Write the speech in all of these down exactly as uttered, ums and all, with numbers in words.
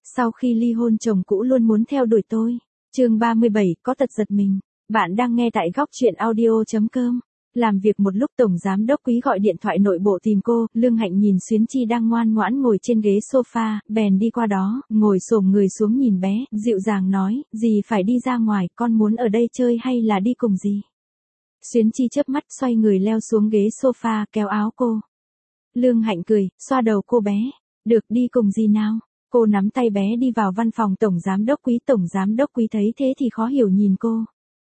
Sau khi ly hôn chồng cũ luôn muốn theo đuổi tôi. Chương ba mươi bảy, có tật giật mình. Bạn đang nghe tại góc truyện audio chấm com. Làm việc một lúc Tổng Giám Đốc Quý gọi điện thoại nội bộ tìm cô, Lương Hạnh nhìn Xuyến Chi đang ngoan ngoãn ngồi trên ghế sofa, bèn đi qua đó, ngồi xổm người xuống nhìn bé, dịu dàng nói, dì phải đi ra ngoài, con muốn ở đây chơi hay là đi cùng dì? Xuyến Chi chớp mắt xoay người leo xuống ghế sofa, kéo áo cô. Lương Hạnh cười, xoa đầu cô bé, được đi cùng dì nào? Cô nắm tay bé đi vào văn phòng Tổng Giám Đốc Quý. Tổng Giám Đốc Quý thấy thế thì khó hiểu nhìn cô.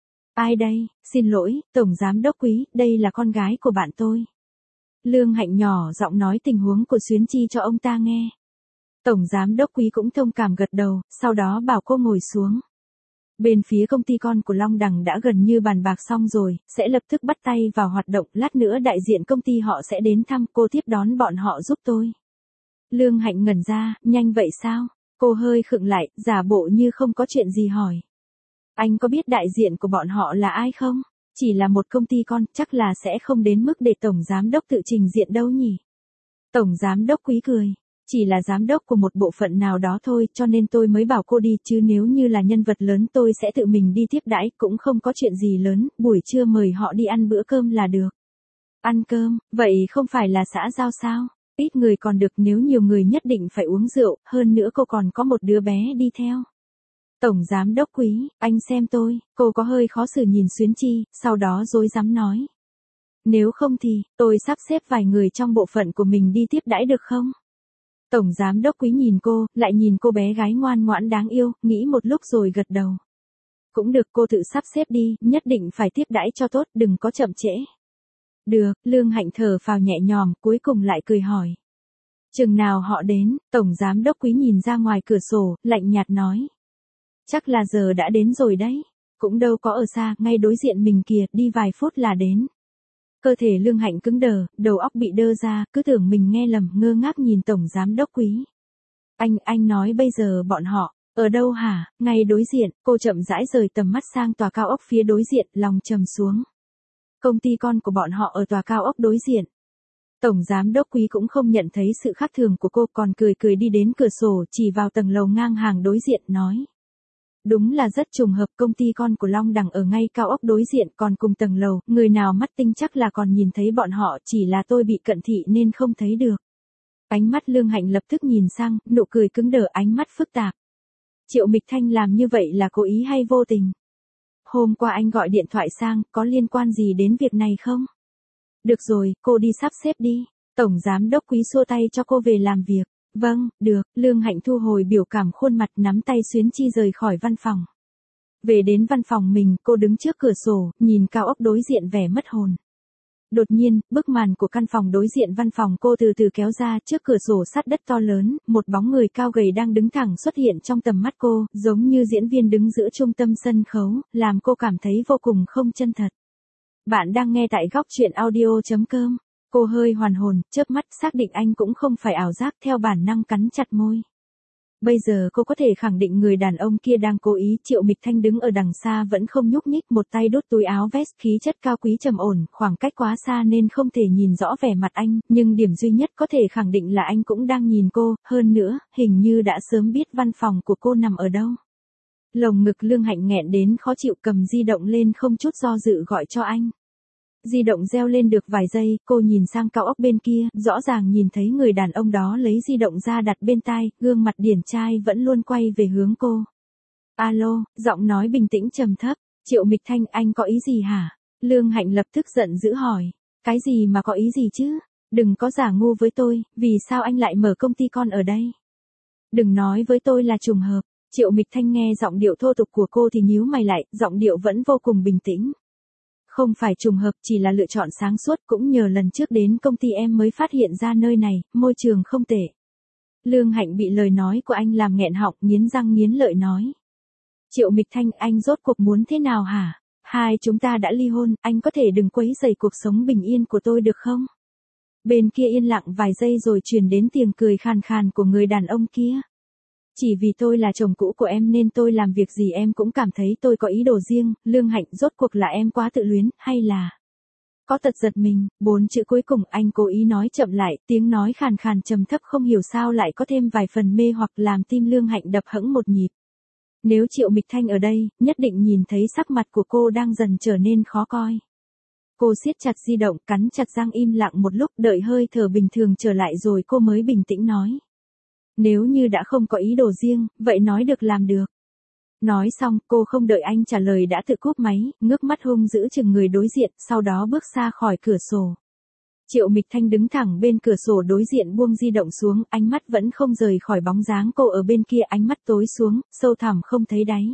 Ai đây? Xin lỗi, Tổng Giám Đốc Quý, đây là con gái của bạn tôi. Lương Hạnh nhỏ giọng nói tình huống của Xuyến Chi cho ông ta nghe. Tổng Giám Đốc Quý cũng thông cảm gật đầu, sau đó bảo cô ngồi xuống. Bên phía công ty con của Long Đằng đã gần như bàn bạc xong rồi, sẽ lập tức bắt tay vào hoạt động, lát nữa đại diện công ty họ sẽ đến thăm, cô tiếp đón bọn họ giúp tôi. Lương Hạnh ngẩn ra, nhanh vậy sao? Cô hơi khựng lại, giả bộ như không có chuyện gì hỏi. Anh có biết đại diện của bọn họ là ai không? Chỉ là một công ty con, chắc là sẽ không đến mức để Tổng Giám Đốc tự trình diện đâu nhỉ? Tổng Giám Đốc Quý cười. Chỉ là giám đốc của một bộ phận nào đó thôi, cho nên tôi mới bảo cô đi, chứ nếu như là nhân vật lớn tôi sẽ tự mình đi tiếp đãi, cũng không có chuyện gì lớn, buổi trưa mời họ đi ăn bữa cơm là được. Ăn cơm, vậy không phải là xã giao sao? Ít người còn được, nếu nhiều người nhất định phải uống rượu, hơn nữa cô còn có một đứa bé đi theo. Tổng Giám Đốc Quý, anh xem tôi, cô có hơi khó xử nhìn Xuyến Chi, sau đó dối dám nói. Nếu không thì, tôi sắp xếp vài người trong bộ phận của mình đi tiếp đãi được không? Tổng Giám Đốc Quý nhìn cô, lại nhìn cô bé gái ngoan ngoãn đáng yêu, nghĩ một lúc rồi gật đầu. Cũng được, cô tự sắp xếp đi, nhất định phải tiếp đãi cho tốt, đừng có chậm trễ. Được, Lương Hạnh thở phào nhẹ nhõm, cuối cùng lại cười hỏi. Chừng nào họ đến? Tổng Giám Đốc Quý nhìn ra ngoài cửa sổ, lạnh nhạt nói. Chắc là giờ đã đến rồi đấy. Cũng đâu có ở xa, ngay đối diện mình kìa, đi vài phút là đến. Cơ thể Lương Hạnh cứng đờ, đầu óc bị đơ ra, cứ tưởng mình nghe lầm, ngơ ngác nhìn Tổng Giám Đốc Quý. Anh, anh nói bây giờ bọn họ, ở đâu hả? Ngay đối diện, cô chậm rãi rời tầm mắt sang tòa cao ốc phía đối diện, lòng trầm xuống. Công ty con của bọn họ ở tòa cao ốc đối diện. Tổng Giám Đốc Quý cũng không nhận thấy sự khác thường của cô, còn cười cười đi đến cửa sổ, chỉ vào tầng lầu ngang hàng đối diện, nói. Đúng là rất trùng hợp, công ty con của Long Đằng ở ngay cao ốc đối diện, còn cùng tầng lầu, người nào mắt tinh chắc là còn nhìn thấy bọn họ, chỉ là tôi bị cận thị nên không thấy được. Ánh mắt Lương Hạnh lập tức nhìn sang, nụ cười cứng đờ, ánh mắt phức tạp. Triệu Mịch Thanh làm như vậy là cố ý hay vô tình? Hôm qua anh gọi điện thoại sang, có liên quan gì đến việc này không? Được rồi, cô đi sắp xếp đi. Tổng Giám Đốc Quý xua tay cho cô về làm việc. Vâng, được, Lương Hạnh thu hồi biểu cảm khuôn mặt, nắm tay Xuyến Chi rời khỏi văn phòng. Về đến văn phòng mình, cô đứng trước cửa sổ, nhìn cao ốc đối diện vẻ mất hồn. Đột nhiên, bức màn của căn phòng đối diện văn phòng cô từ từ kéo ra, trước cửa sổ sắt đất to lớn, một bóng người cao gầy đang đứng thẳng xuất hiện trong tầm mắt cô, giống như diễn viên đứng giữa trung tâm sân khấu, làm cô cảm thấy vô cùng không chân thật. Bạn đang nghe tại góc truyện audio chấm com. Cô hơi hoàn hồn, chớp mắt, xác định anh cũng không phải ảo giác, theo bản năng cắn chặt môi. Bây giờ cô có thể khẳng định người đàn ông kia đang cố ý. Triệu Mịch Thanh đứng ở đằng xa vẫn không nhúc nhích, một tay đút túi áo vest, khí chất cao quý trầm ổn, khoảng cách quá xa nên không thể nhìn rõ vẻ mặt anh, nhưng điểm duy nhất có thể khẳng định là anh cũng đang nhìn cô, hơn nữa, hình như đã sớm biết văn phòng của cô nằm ở đâu. Lồng ngực Lương Hạnh nghẹn đến khó chịu, cầm di động lên không chút do dự gọi cho anh. Di động reo lên được vài giây, cô nhìn sang cao ốc bên kia, rõ ràng nhìn thấy người đàn ông đó lấy di động ra đặt bên tai, gương mặt điển trai vẫn luôn quay về hướng cô. Alo, giọng nói bình tĩnh trầm thấp. Triệu Mịch Thanh, anh có ý gì hả? Lương Hạnh lập tức giận dữ hỏi. Cái gì mà có ý gì chứ? Đừng có giả ngu với tôi, vì sao anh lại mở công ty con ở đây? Đừng nói với tôi là trùng hợp. Triệu Mịch Thanh nghe giọng điệu thô tục của cô thì nhíu mày lại, giọng điệu vẫn vô cùng bình tĩnh. Không phải trùng hợp, chỉ là lựa chọn sáng suốt, cũng nhờ lần trước đến công ty em mới phát hiện ra nơi này, môi trường không tệ. Lương Hạnh bị lời nói của anh làm nghẹn họng, nghiến răng nghiến lợi nói. Triệu Mịch Thanh, anh rốt cuộc muốn thế nào hả? Hai chúng ta đã ly hôn, anh có thể đừng quấy rầy cuộc sống bình yên của tôi được không? Bên kia yên lặng vài giây rồi truyền đến tiếng cười khàn khàn của người đàn ông kia. Chỉ vì tôi là chồng cũ của em nên tôi làm việc gì em cũng cảm thấy tôi có ý đồ riêng. Lương Hạnh, rốt cuộc là em quá tự luyến, hay là... Có tật giật mình, bốn chữ cuối cùng anh cố ý nói chậm lại, tiếng nói khàn khàn trầm thấp không hiểu sao lại có thêm vài phần mê hoặc làm tim Lương Hạnh đập hững một nhịp. Nếu Triệu Mịch Thanh ở đây, nhất định nhìn thấy sắc mặt của cô đang dần trở nên khó coi. Cô siết chặt di động, cắn chặt răng im lặng một lúc, đợi hơi thở bình thường trở lại rồi cô mới bình tĩnh nói. Nếu như đã không có ý đồ riêng, vậy nói được làm được. Nói xong, cô không đợi anh trả lời đã tự cúp máy, ngước mắt hung dữ chừng người đối diện, sau đó bước xa khỏi cửa sổ. Triệu Mịch Thanh đứng thẳng bên cửa sổ đối diện buông di động xuống, ánh mắt vẫn không rời khỏi bóng dáng cô ở bên kia, ánh mắt tối xuống, sâu thẳm không thấy đáy.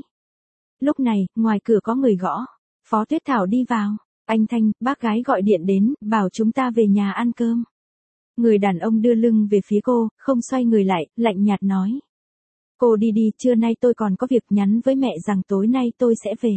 Lúc này, ngoài cửa có người gõ. Phó Tuyết Thảo đi vào. Anh Thanh, bác gái gọi điện đến, bảo chúng ta về nhà ăn cơm. Người đàn ông đưa lưng về phía cô, không xoay người lại, lạnh nhạt nói. Cô đi đi, trưa nay tôi còn có việc, nhắn với mẹ rằng tối nay tôi sẽ về.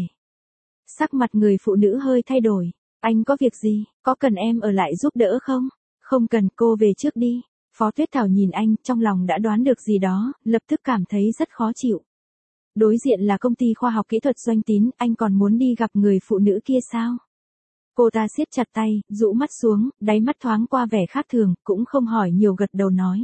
Sắc mặt người phụ nữ hơi thay đổi. Anh có việc gì, có cần em ở lại giúp đỡ không? Không cần, cô về trước đi. Phó Tuyết Thảo nhìn anh, trong lòng đã đoán được gì đó, lập tức cảm thấy rất khó chịu. Đối diện là công ty khoa học kỹ thuật Doanh Tín, anh còn muốn đi gặp người phụ nữ kia sao? Cô ta siết chặt tay, rũ mắt xuống, đáy mắt thoáng qua vẻ khác thường, cũng không hỏi nhiều gật đầu nói.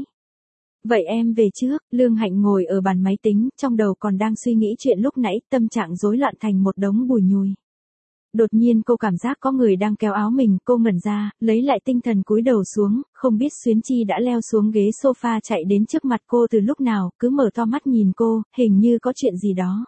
Vậy em về trước. Lương Hạnh ngồi ở bàn máy tính, trong đầu còn đang suy nghĩ chuyện lúc nãy, tâm trạng rối loạn thành một đống bùi nhùi. Đột nhiên cô cảm giác có người đang kéo áo mình, cô ngẩn ra, lấy lại tinh thần cúi đầu xuống, không biết Xuyến Chi đã leo xuống ghế sofa chạy đến trước mặt cô từ lúc nào, cứ mở to mắt nhìn cô, hình như có chuyện gì đó.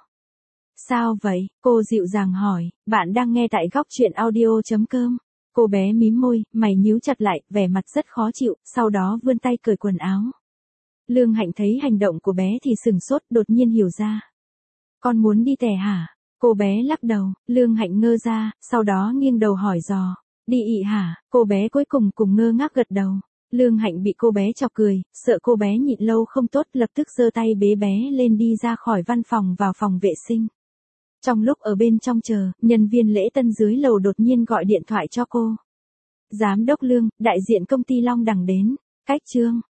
Sao vậy? Cô dịu dàng hỏi, bạn đang nghe tại góc truyện audio chấm com. Cô bé mím môi, mày nhíu chặt lại, vẻ mặt rất khó chịu, sau đó vươn tay cởi quần áo. Lương Hạnh thấy hành động của bé thì sừng sốt, đột nhiên hiểu ra. Con muốn đi tè hả? Cô bé lắc đầu, Lương Hạnh ngơ ra, sau đó nghiêng đầu hỏi dò. Đi ị hả? Cô bé cuối cùng cùng ngơ ngác gật đầu. Lương Hạnh bị cô bé chọc cười, sợ cô bé nhịn lâu không tốt, lập tức giơ tay bế bé lên đi ra khỏi văn phòng vào phòng vệ sinh. Trong lúc ở bên trong chờ, nhân viên lễ tân dưới lầu đột nhiên gọi điện thoại cho cô. Giám đốc Lương, đại diện công ty Long Đằng đến. Cách chương